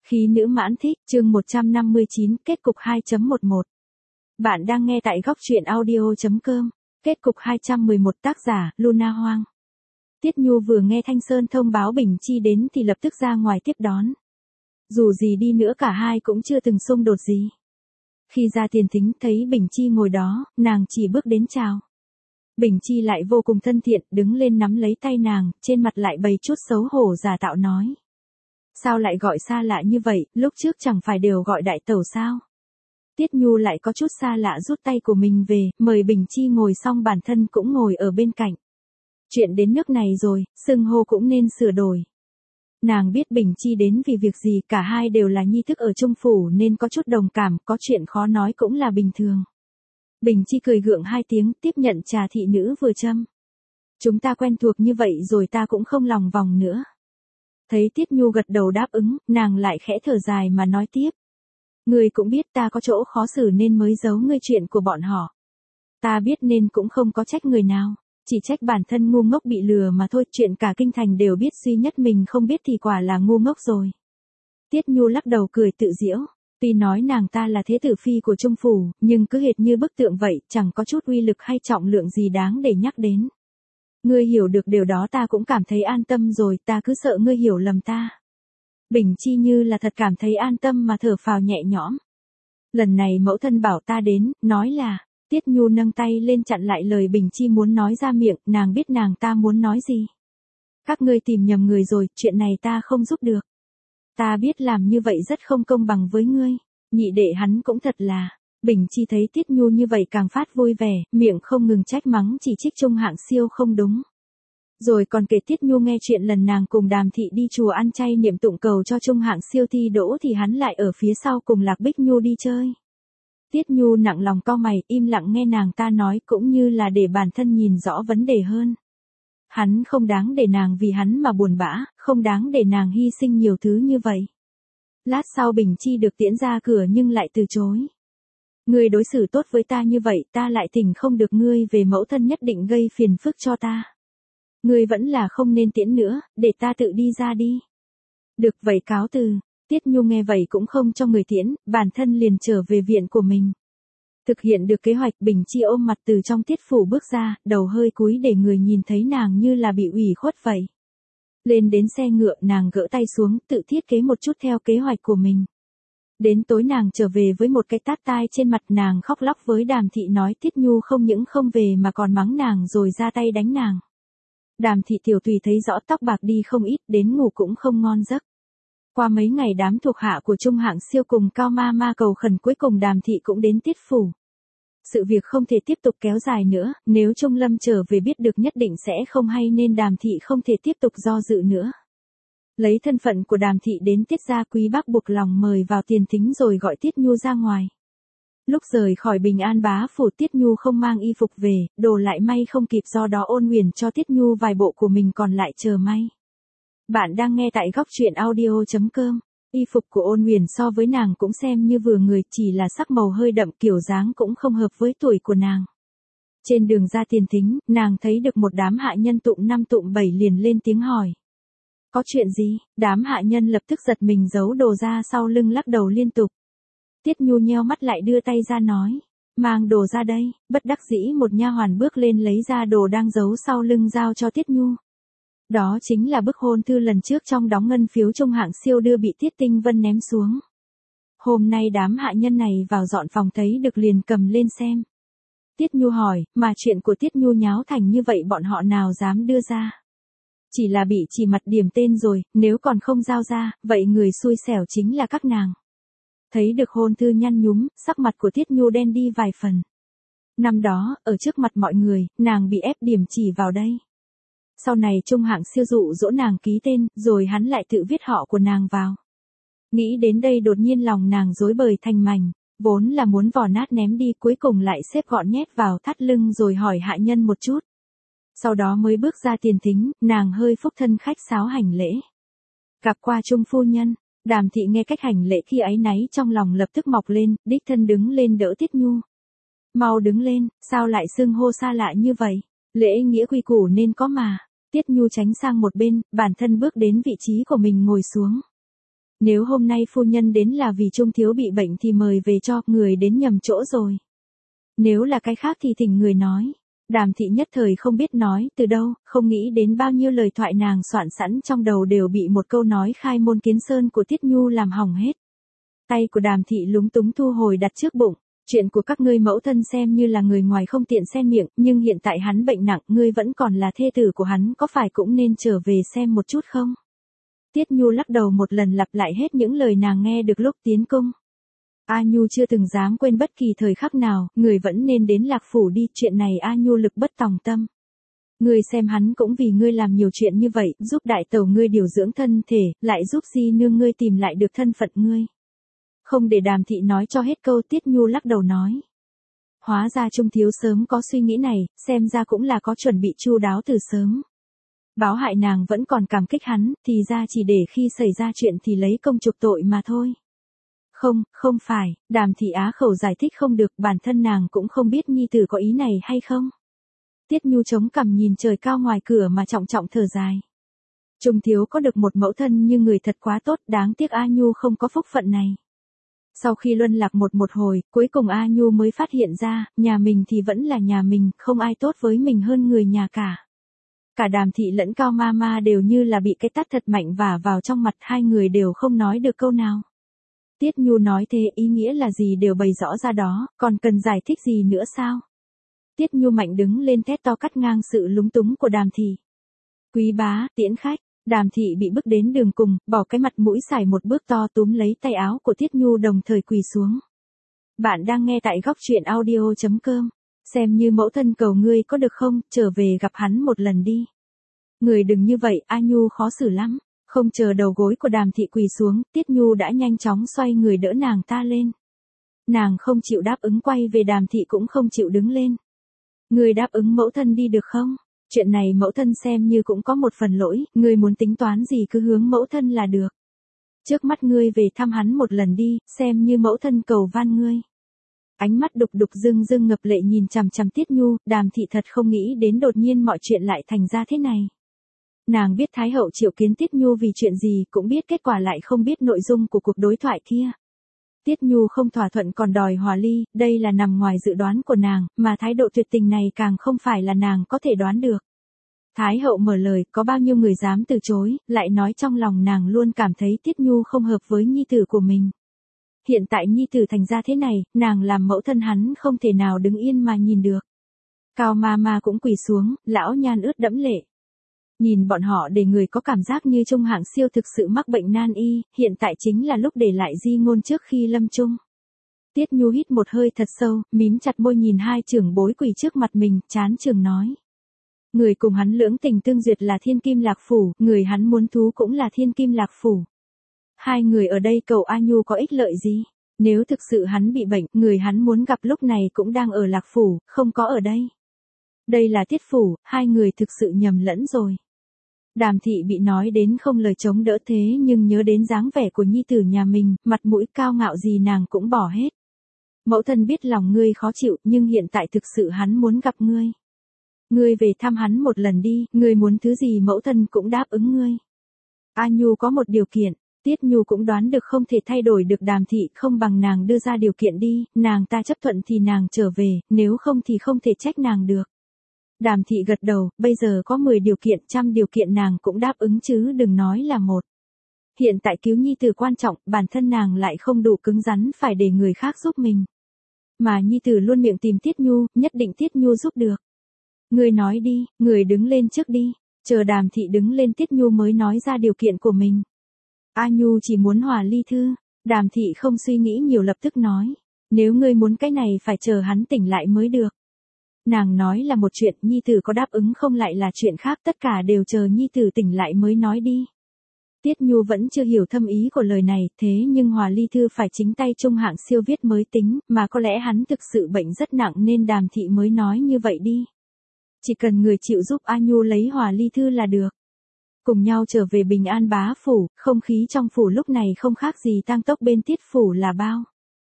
Khí nữ mãn thích, chương 159, kết cục 2.11. Bạn đang nghe tại góc truyện audio.com. Kết cục 211, tác giả, Luna Hoang. Tiết Nhu vừa nghe Thanh Sơn thông báo Bình Chi đến thì lập tức ra ngoài tiếp đón. Dù gì đi nữa cả hai cũng chưa từng xung đột gì. Khi ra tiền thính thấy Bình Chi ngồi đó, nàng chỉ bước đến chào. Bình Chi lại vô cùng thân thiện, đứng lên nắm lấy tay nàng, trên mặt lại bày chút xấu hổ giả tạo nói. Sao lại gọi xa lạ như vậy, lúc trước chẳng phải đều gọi đại tẩu sao? Tiết Nhu lại có chút xa lạ rút tay của mình về, mời Bình Chi ngồi xong bản thân cũng ngồi ở bên cạnh. Chuyện đến nước này rồi, xưng hô cũng nên sửa đổi. Nàng biết Bình Chi đến vì việc gì, cả hai đều là nhi thức ở Trung Phủ nên có chút đồng cảm, có chuyện khó nói cũng là bình thường. Bình Chi cười gượng hai tiếng, tiếp nhận trà thị nữ vừa châm. Chúng ta quen thuộc như vậy rồi, ta cũng không lòng vòng nữa. Thấy Tiết Nhu gật đầu đáp ứng, nàng lại khẽ thở dài mà nói tiếp. Ngươi cũng biết ta có chỗ khó xử nên mới giấu ngươi chuyện của bọn họ. Ta biết nên cũng không có trách người nào, chỉ trách bản thân ngu ngốc bị lừa mà thôi, chuyện cả kinh thành đều biết, duy nhất mình không biết thì quả là ngu ngốc rồi. Tiết Nhu lắc đầu cười tự giễu, tuy nói nàng ta là thế tử phi của Trung Phủ, nhưng cứ hệt như bức tượng vậy, chẳng có chút uy lực hay trọng lượng gì đáng để nhắc đến. Ngươi hiểu được điều đó ta cũng cảm thấy an tâm rồi, ta cứ sợ ngươi hiểu lầm ta. Bình Chi như là thật cảm thấy an tâm mà thở phào nhẹ nhõm. Lần này mẫu thân bảo ta đến, nói là, Tiết Nhu nâng tay lên chặn lại lời Bình Chi muốn nói ra miệng, nàng biết nàng ta muốn nói gì. Các ngươi tìm nhầm người rồi, chuyện này ta không giúp được. Ta biết làm như vậy rất không công bằng với ngươi, nhị đệ hắn cũng thật là. Bình Chi thấy Tiết Nhu như vậy càng phát vui vẻ, miệng không ngừng trách mắng chỉ trích Trung Hạng Siêu không đúng. Rồi còn kể Tiết Nhu nghe chuyện lần nàng cùng Đàm Thị đi chùa ăn chay niệm tụng cầu cho Trung Hạng Siêu thi đỗ thì hắn lại ở phía sau cùng Lạc Bích Nhu đi chơi. Tiết Nhu nặng lòng cau mày, im lặng nghe nàng ta nói cũng như là để bản thân nhìn rõ vấn đề hơn. Hắn không đáng để nàng vì hắn mà buồn bã, không đáng để nàng hy sinh nhiều thứ như vậy. Lát sau Bình Chi được tiễn ra cửa nhưng lại từ chối. Ngươi đối xử tốt với ta như vậy, ta lại thỉnh không được ngươi về mẫu thân nhất định gây phiền phức cho ta. Ngươi vẫn là không nên tiễn nữa, để ta tự đi ra đi. Được vậy cáo từ. Tiết Nhu nghe vậy cũng không cho người tiễn, bản thân liền trở về viện của mình. Thực hiện được kế hoạch, Bình Chi ôm mặt từ trong Tiết phủ bước ra, đầu hơi cúi để người nhìn thấy nàng như là bị ủy khuất vậy. Lên đến xe ngựa, nàng gỡ tay xuống, tự thiết kế một chút theo kế hoạch của mình. Đến tối nàng trở về với một cái tát tai trên mặt, nàng khóc lóc với Đàm Thị nói Tiết Nhu không những không về mà còn mắng nàng rồi ra tay đánh nàng. Đàm Thị tiểu tùy thấy rõ tóc bạc đi không ít, đến ngủ cũng không ngon giấc. Qua mấy ngày đám thuộc hạ của Trung Hạng Siêu cùng Cao Ma Ma cầu khẩn, cuối cùng Đàm Thị cũng đến Tiết phủ. Sự việc không thể tiếp tục kéo dài nữa, nếu Trung Lâm trở về biết được nhất định sẽ không hay nên Đàm Thị không thể tiếp tục do dự nữa. Lấy thân phận của Đàm Thị đến Tiết gia, Quý Bác buộc lòng mời vào tiền thính rồi gọi Tiết Nhu ra ngoài. Lúc rời khỏi Bình An Bá phủ, Tiết Nhu không mang y phục về, đồ lại may không kịp, do đó Ôn Huyền cho Tiết Nhu vài bộ của mình còn lại chờ may. Bạn đang nghe tại góc truyện audio.com. Y phục của Ôn Huyền so với nàng cũng xem như vừa người, chỉ là sắc màu hơi đậm, kiểu dáng cũng không hợp với tuổi của nàng. Trên đường ra tiền thính, nàng thấy được một đám hạ nhân tụng 5 tụng 7 liền lên tiếng hỏi. Có chuyện gì? Đám hạ nhân lập tức giật mình giấu đồ ra sau lưng lắc đầu liên tục. Tiết Nhu nheo mắt lại đưa tay ra nói. Mang đồ ra đây. Bất đắc dĩ một nha hoàn bước lên lấy ra đồ đang giấu sau lưng giao cho Tiết Nhu. Đó chính là bức hôn thư lần trước trong đóng ngân phiếu Trung Hạng Siêu đưa bị Tiết Tinh Vân ném xuống. Hôm nay đám hạ nhân này vào dọn phòng thấy được liền cầm lên xem. Tiết Nhu hỏi, mà chuyện của Tiết Nhu nháo thành như vậy bọn họ nào dám đưa ra? Chỉ là bị chỉ mặt điểm tên rồi, nếu còn không giao ra, vậy người xui xẻo chính là các nàng. Thấy được hôn thư nhăn nhúm, sắc mặt của Tiết Nhu đen đi vài phần. Năm đó, ở trước mặt mọi người, nàng bị ép điểm chỉ vào đây. Sau này Trung Hạng Siêu dụ dỗ nàng ký tên, rồi hắn lại tự viết họ của nàng vào. Nghĩ đến đây đột nhiên lòng nàng rối bời thành mảnh, vốn là muốn vò nát ném đi, cuối cùng lại xếp gọn nhét vào thắt lưng rồi hỏi hạ nhân một chút. Sau đó mới bước ra tiền thính, nàng hơi phúc thân khách sáo hành lễ. Gặp qua Trung phu nhân. Đàm Thị nghe cách hành lễ khi áy náy trong lòng lập tức mọc lên, đích thân đứng lên đỡ Tiết Nhu. Mau đứng lên, sao lại xưng hô xa lạ như vậy? Lễ nghĩa quy củ nên có mà. Tiết Nhu tránh sang một bên, bản thân bước đến vị trí của mình ngồi xuống. Nếu hôm nay phu nhân đến là vì Trung thiếu bị bệnh thì mời về cho, người đến nhầm chỗ rồi. Nếu là cái khác thì thỉnh người nói. Đàm thị nhất thời không biết nói từ đâu, không nghĩ đến bao nhiêu lời thoại nàng soạn sẵn trong đầu đều bị một câu nói khai môn kiến sơn của Tiết Nhu làm hỏng hết. Tay của Đàm thị lúng túng thu hồi đặt trước bụng. Chuyện của các ngươi mẫu thân xem như là người ngoài không tiện xen miệng, nhưng hiện tại hắn bệnh nặng, ngươi vẫn còn là thê tử của hắn, có phải cũng nên trở về xem một chút không? Tiết Nhu lắc đầu một lần lặp lại hết những lời nàng nghe được lúc tiến cung. A Nhu chưa từng dám quên bất kỳ thời khắc nào, người vẫn nên đến Lạc Phủ đi, chuyện này A Nhu lực bất tòng tâm. Ngươi xem hắn cũng vì ngươi làm nhiều chuyện như vậy, giúp đại tẩu ngươi điều dưỡng thân thể, lại giúp di nương ngươi tìm lại được thân phận ngươi. Không để Đàm thị nói cho hết câu, Tiết Nhu lắc đầu nói. Hóa ra Trung thiếu sớm có suy nghĩ này, xem ra cũng là có chuẩn bị chu đáo từ sớm. Báo hại nàng vẫn còn cảm kích hắn, thì ra chỉ để khi xảy ra chuyện thì lấy công chuộc tội mà thôi. Không phải, Đàm thị á khẩu giải thích không được, bản thân nàng cũng không biết nhi tử có ý này hay không. Tiết Nhu chống cằm nhìn trời cao ngoài cửa mà trọng trọng thở dài. Trung thiếu có được một mẫu thân như người thật quá tốt, đáng tiếc A Nhu không có phúc phận này. Sau khi luân lạc một hồi, cuối cùng A Nhu mới phát hiện ra, nhà mình thì vẫn là nhà mình, không ai tốt với mình hơn người nhà cả. Cả Đàm thị lẫn Cao Mama đều như là bị cái tát thật mạnh vả vào trong mặt, hai người đều không nói được câu nào. Tiết Nhu nói thế ý nghĩa là gì đều bày rõ ra đó, còn cần giải thích gì nữa sao? Tiết Nhu mạnh đứng lên thét to cắt ngang sự lúng túng của Đàm thị. Quý bá, tiễn khách. Đàm thị bị bước đến đường cùng, bỏ cái mặt mũi xài một bước to túm lấy tay áo của Tiết Nhu đồng thời quỳ xuống. Bạn đang nghe tại góc truyện audio.com. Xem như mẫu thân cầu ngươi có được không, trở về gặp hắn một lần đi. Người đừng như vậy, A Nhu khó xử lắm. Không chờ đầu gối của Đàm thị quỳ xuống, Tiết Nhu đã nhanh chóng xoay người đỡ nàng ta lên. Nàng không chịu đáp ứng quay về, Đàm thị cũng không chịu đứng lên. Ngươi đáp ứng mẫu thân đi được không? Chuyện này mẫu thân xem như cũng có một phần lỗi, ngươi muốn tính toán gì cứ hướng mẫu thân là được. Trước mắt ngươi về thăm hắn một lần đi, xem như mẫu thân cầu van ngươi. Ánh mắt đục đục rưng ngập lệ nhìn chằm chằm Tiết Nhu, Đàm thị thật không nghĩ đến đột nhiên mọi chuyện lại thành ra thế này. Nàng biết Thái hậu triệu kiến Tiết Nhu vì chuyện gì, cũng biết kết quả lại không biết nội dung của cuộc đối thoại kia. Tiết Nhu không thỏa thuận còn đòi hòa ly, đây là nằm ngoài dự đoán của nàng, mà thái độ tuyệt tình này càng không phải là nàng có thể đoán được. Thái hậu mở lời, có bao nhiêu người dám từ chối, lại nói trong lòng nàng luôn cảm thấy Tiết Nhu không hợp với nhi tử của mình. Hiện tại nhi tử thành ra thế này, nàng làm mẫu thân hắn không thể nào đứng yên mà nhìn được. Cao Mama cũng quỳ xuống, lão nhan ướt đẫm lệ. Nhìn bọn họ để người có cảm giác như Trung Hạng Siêu thực sự mắc bệnh nan y, hiện tại chính là lúc để lại di ngôn trước khi lâm chung. Tiết Nhu hít một hơi thật sâu, mím chặt môi nhìn hai trưởng bối quỳ trước mặt mình, chán chường nói. Người cùng hắn lưỡng tình tương duyệt là Thiên Kim Lạc Phủ, người hắn muốn thú cũng là Thiên Kim Lạc Phủ. Hai người ở đây cầu A Nhu có ích lợi gì? Nếu thực sự hắn bị bệnh, người hắn muốn gặp lúc này cũng đang ở Lạc Phủ, không có ở đây. Đây là Tiết Phủ, hai người thực sự nhầm lẫn rồi. Đàm thị bị nói đến không lời chống đỡ thế nhưng nhớ đến dáng vẻ của nhi tử nhà mình, mặt mũi cao ngạo gì nàng cũng bỏ hết. Mẫu thân biết lòng ngươi khó chịu nhưng hiện tại thực sự hắn muốn gặp ngươi. Ngươi về thăm hắn một lần đi, ngươi muốn thứ gì mẫu thân cũng đáp ứng ngươi. A Nhu có một điều kiện, Tiết Nhu cũng đoán được không thể thay đổi được Đàm thị, không bằng nàng đưa ra điều kiện đi, nàng ta chấp thuận thì nàng trở về, nếu không thì không thể trách nàng được. Đàm thị gật đầu, bây giờ có 10 điều kiện, 100 điều kiện nàng cũng đáp ứng chứ đừng nói là một. Hiện tại cứu nhi tử quan trọng, bản thân nàng lại không đủ cứng rắn phải để người khác giúp mình. Mà nhi tử luôn miệng tìm Tiết Nhu, nhất định Tiết Nhu giúp được. Người nói đi, người đứng lên trước đi, chờ Đàm thị đứng lên Tiết Nhu mới nói ra điều kiện của mình. A Nhu chỉ muốn hòa ly thư, Đàm thị không suy nghĩ nhiều lập tức nói. Nếu ngươi muốn cái này phải chờ hắn tỉnh lại mới được. Nàng nói là một chuyện, nhi tử có đáp ứng không lại là chuyện khác, tất cả đều chờ nhi tử tỉnh lại mới nói đi. Tiết Nhu vẫn chưa hiểu thâm ý của lời này, thế nhưng hòa ly thư phải chính tay Trung Hạng Siêu viết mới tính, mà có lẽ hắn thực sự bệnh rất nặng nên Đàm thị mới nói như vậy đi. Chỉ cần người chịu giúp A Nhu lấy hòa ly thư là được. Cùng nhau trở về Bình An Bá Phủ, không khí trong phủ lúc này không khác gì tang tốc bên Tiết Phủ là bao.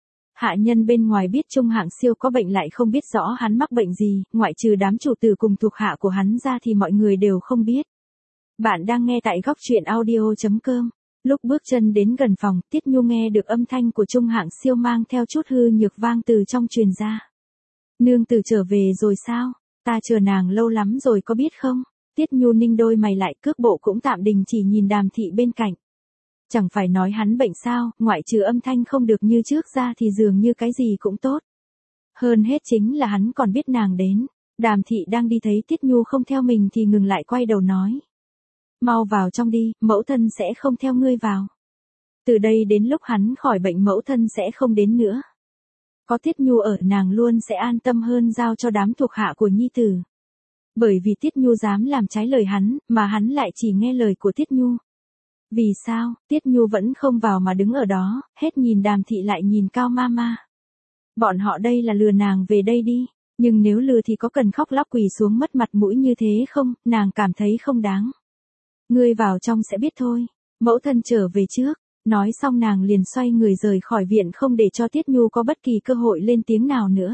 Hạ nhân bên ngoài biết Trung Hạng Siêu có bệnh lại không biết rõ hắn mắc bệnh gì, ngoại trừ đám chủ tử cùng thuộc hạ của hắn ra thì mọi người đều không biết. Bạn đang nghe tại góc truyện audio.com. Lúc bước chân đến gần phòng, Tiết Nhu nghe được âm thanh của Trung Hạng Siêu mang theo chút hư nhược vang từ trong truyền ra. Nương tử trở về rồi sao? Ta chờ nàng lâu lắm rồi có biết không? Tiết Nhu ninh đôi mày lại, cước bộ cũng tạm đình chỉ nhìn Đàm Thị bên cạnh. Chẳng phải nói hắn bệnh sao, ngoại trừ âm thanh không được như trước ra thì dường như cái gì cũng tốt. Hơn hết chính là hắn còn biết nàng đến. Đàm Thị đang đi thấy Tiết Nhu không theo mình thì ngừng lại quay đầu nói. Mau vào trong đi, mẫu thân sẽ không theo ngươi vào. Từ đây đến lúc hắn khỏi bệnh mẫu thân sẽ không đến nữa. Có Tiết Nhu ở nàng luôn sẽ an tâm hơn giao cho đám thuộc hạ của nhi tử. Bởi vì Tiết Nhu dám làm trái lời hắn, mà hắn lại chỉ nghe lời của Tiết Nhu. Vì sao, Tiết Nhu vẫn không vào mà đứng ở đó, hết nhìn Đàm Thị lại nhìn Cao Mama. Bọn họ đây là lừa nàng về đây đi, nhưng nếu lừa thì có cần khóc lóc quỳ xuống mất mặt mũi như thế không, nàng cảm thấy không đáng. Ngươi vào trong sẽ biết thôi, mẫu thân trở về trước. Nói xong nàng liền xoay người rời khỏi viện không để cho Tiết Nhu có bất kỳ cơ hội lên tiếng nào nữa.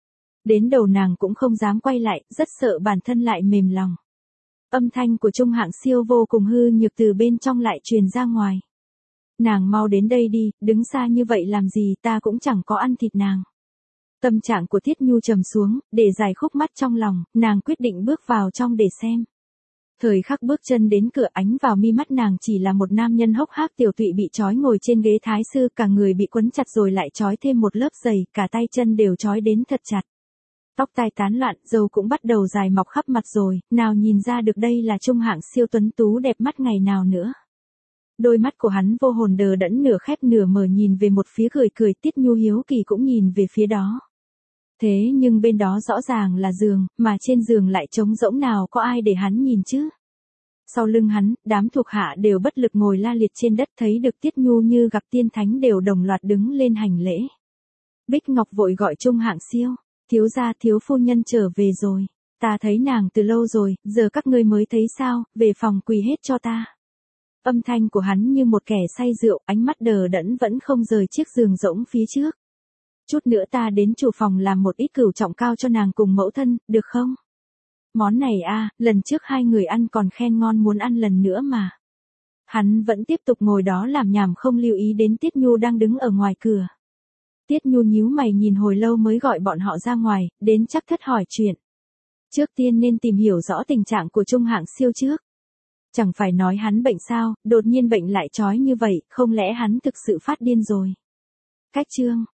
Đến đầu nàng cũng không dám quay lại, rất sợ bản thân lại mềm lòng. Âm thanh của Trung Hạng Siêu vô cùng hư nhược từ bên trong lại truyền ra ngoài. Nàng mau đến đây đi, đứng xa như vậy làm gì, ta cũng chẳng có ăn thịt nàng. Tâm trạng của Tiết Nhu trầm xuống, để giải khúc mắc trong lòng, nàng quyết định bước vào trong để xem. Thời khắc bước chân đến cửa, ánh vào mi mắt nàng chỉ là một nam nhân hốc hác tiểu tụy bị trói ngồi trên ghế thái sư, cả người bị quấn chặt rồi lại trói thêm một lớp giày, cả tay chân đều trói đến thật chặt. Tóc tai tán loạn, râu cũng bắt đầu dài mọc khắp mặt rồi, nào nhìn ra được đây là Trung Hạng Siêu tuấn tú đẹp mắt ngày nào nữa. Đôi mắt của hắn vô hồn đờ đẫn nửa khép nửa mở nhìn về một phía cười cười. Tiết Nhu hiếu kỳ cũng nhìn về phía đó. Thế nhưng bên đó rõ ràng là giường, mà trên giường lại trống rỗng, nào có ai để hắn nhìn chứ. Sau lưng hắn, đám thuộc hạ đều bất lực ngồi la liệt trên đất, thấy được Tiết Nhu như gặp tiên thánh đều đồng loạt đứng lên hành lễ. Bích Ngọc vội gọi Trung Hạng Siêu, thiếu gia thiếu phu nhân trở về rồi, ta thấy nàng từ lâu rồi, giờ các ngươi mới thấy sao, về phòng quỳ hết cho ta. Âm thanh của hắn như một kẻ say rượu, ánh mắt đờ đẫn vẫn không rời chiếc giường rỗng phía trước. Chút nữa ta đến chủ phòng làm một ít cửu trọng cao cho nàng cùng mẫu thân, được không? Món này lần trước hai người ăn còn khen ngon muốn ăn lần nữa mà. Hắn vẫn tiếp tục ngồi đó làm nhảm không lưu ý đến Tiết Nhu đang đứng ở ngoài cửa. Tiết Nhu nhíu mày nhìn hồi lâu mới gọi bọn họ ra ngoài, đến chắc thất hỏi chuyện. Trước tiên nên tìm hiểu rõ tình trạng của Trung Hạng Siêu trước. Chẳng phải nói hắn bệnh sao, đột nhiên bệnh lại trói như vậy, không lẽ hắn thực sự phát điên rồi. Cách chương